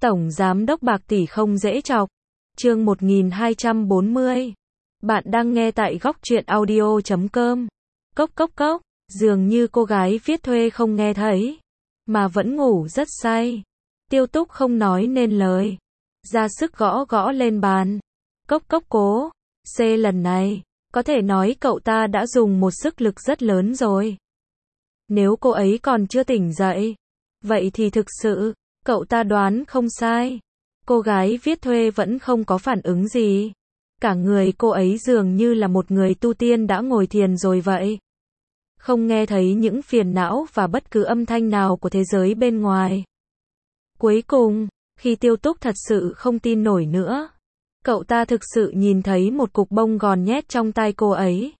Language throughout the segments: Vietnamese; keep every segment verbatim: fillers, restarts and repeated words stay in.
Tổng Giám đốc bạc tỷ không dễ chọc. Chương một nghìn hai trăm bốn mươi. Bạn đang nghe tại góc truyện audio chấm com. Cốc cốc cốc, dường như cô gái viết thuê không nghe thấy, mà vẫn ngủ rất say. Tiêu Túc không nói nên lời, ra sức gõ gõ lên bàn. Cốc cốc cố, C lần này, có thể nói cậu ta đã dùng một sức lực rất lớn rồi. Nếu cô ấy còn chưa tỉnh dậy, vậy thì thực sự, cậu ta đoán không sai. Cô gái viết thuê vẫn không có phản ứng gì. Cả người cô ấy dường như là một người tu tiên đã ngồi thiền rồi vậy. Không nghe thấy những phiền não và bất cứ âm thanh nào của thế giới bên ngoài. Cuối cùng, khi Tiêu Túc thật sự không tin nổi nữa, cậu ta thực sự nhìn thấy một cục bông gòn nhét trong tay cô ấy.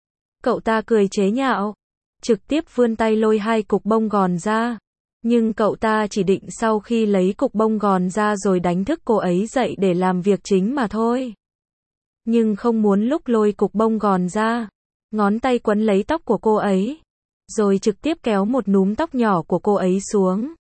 Cậu ta cười chế nhạo, trực tiếp vươn tay lôi hai cục bông gòn ra. Nhưng cậu ta chỉ định sau khi lấy cục bông gòn ra rồi đánh thức cô ấy dậy để làm việc chính mà thôi. Nhưng không muốn lúc lôi cục bông gòn ra, ngón tay quấn lấy tóc của cô ấy, rồi trực tiếp kéo một núm tóc nhỏ của cô ấy xuống.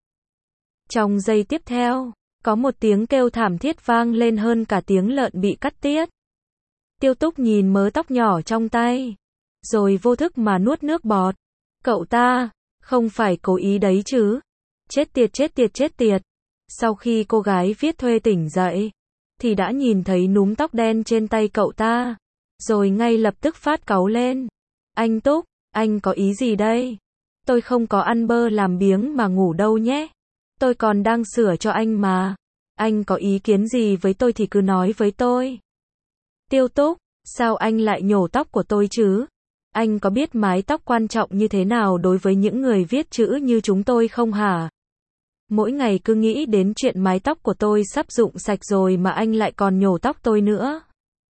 Trong giây tiếp theo, có một tiếng kêu thảm thiết vang lên hơn cả tiếng lợn bị cắt tiết. Tiêu Túc nhìn mớ tóc nhỏ trong tay, rồi vô thức mà nuốt nước bọt. Cậu ta, không phải cố ý đấy chứ. Chết tiệt chết tiệt chết tiệt. Sau khi cô gái viết thuê tỉnh dậy, thì đã nhìn thấy núm tóc đen trên tay cậu ta, rồi ngay lập tức phát cáu lên. Anh Túc, anh có ý gì đây? Tôi không có ăn bơ làm biếng mà ngủ đâu nhé. Tôi còn đang sửa cho anh mà. Anh có ý kiến gì với tôi thì cứ nói với tôi. Tiêu Túc, sao anh lại nhổ tóc của tôi chứ? Anh có biết mái tóc quan trọng như thế nào đối với những người viết chữ như chúng tôi không hả? Mỗi ngày cứ nghĩ đến chuyện mái tóc của tôi sắp rụng sạch rồi mà anh lại còn nhổ tóc tôi nữa.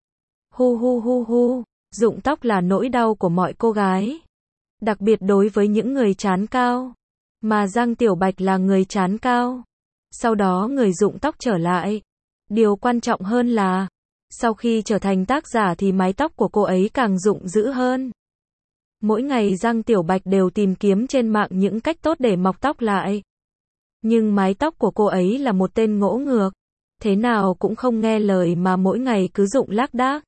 Hu hu hu hu, rụng tóc là nỗi đau của mọi cô gái. Đặc biệt đối với những người trán cao. Mà Giang Tiểu Bạch là người trán cao. Sau đó người rụng tóc trở lại. Điều quan trọng hơn là, sau khi trở thành tác giả thì mái tóc của cô ấy càng rụng dữ hơn. Mỗi ngày Giang Tiểu Bạch đều tìm kiếm trên mạng những cách tốt để mọc tóc lại. Nhưng mái tóc của cô ấy là một tên ngỗ ngược. Thế nào cũng không nghe lời mà mỗi ngày cứ rụng lác đác.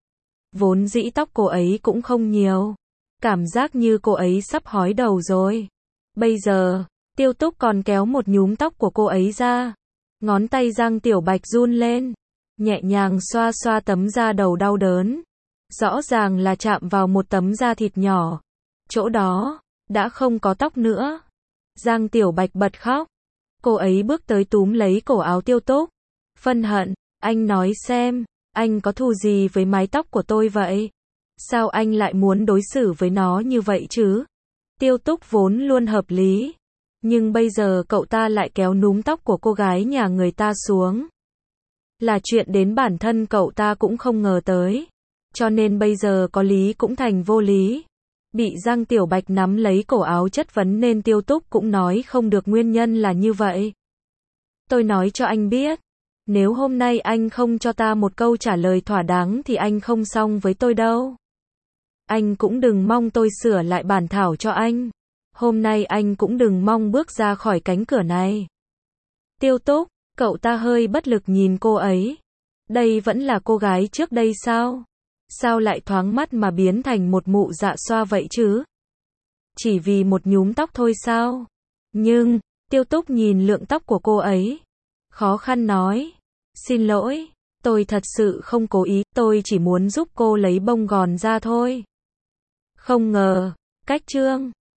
Vốn dĩ tóc cô ấy cũng không nhiều. Cảm giác như cô ấy sắp hói đầu rồi. Bây giờ, Tiêu Túc còn kéo một nhúm tóc của cô ấy ra. Ngón tay Giang Tiểu Bạch run lên, nhẹ nhàng xoa xoa tấm da đầu đau đớn. Rõ ràng là chạm vào một tấm da thịt nhỏ. Chỗ đó, đã không có tóc nữa. Giang Tiểu Bạch bật khóc. Cô ấy bước tới túm lấy cổ áo Tiêu Túc. Phân hận, anh nói xem, anh có thù gì với mái tóc của tôi vậy? Sao anh lại muốn đối xử với nó như vậy chứ? Tiêu Túc vốn luôn hợp lý. Nhưng bây giờ cậu ta lại kéo núm tóc của cô gái nhà người ta xuống. Là chuyện đến bản thân cậu ta cũng không ngờ tới. Cho nên bây giờ có lý cũng thành vô lý. Bị Giang Tiểu Bạch nắm lấy cổ áo chất vấn nên Tiêu Túc cũng nói không được nguyên nhân là như vậy. Tôi nói cho anh biết, nếu hôm nay anh không cho ta một câu trả lời thỏa đáng thì anh không xong với tôi đâu. Anh cũng đừng mong tôi sửa lại bản thảo cho anh. Hôm nay anh cũng đừng mong bước ra khỏi cánh cửa này. Tiêu Túc, cậu ta hơi bất lực nhìn cô ấy. Đây vẫn là cô gái trước đây sao? Sao lại thoáng mắt mà biến thành một mụ dạ xoa vậy chứ? Chỉ vì một nhúm tóc thôi sao? Nhưng, Tiêu Túc nhìn lượng tóc của cô ấy. Khó khăn nói. Xin lỗi, tôi thật sự không cố ý, tôi chỉ muốn giúp cô lấy bông gòn ra thôi. Không ngờ, cách chương.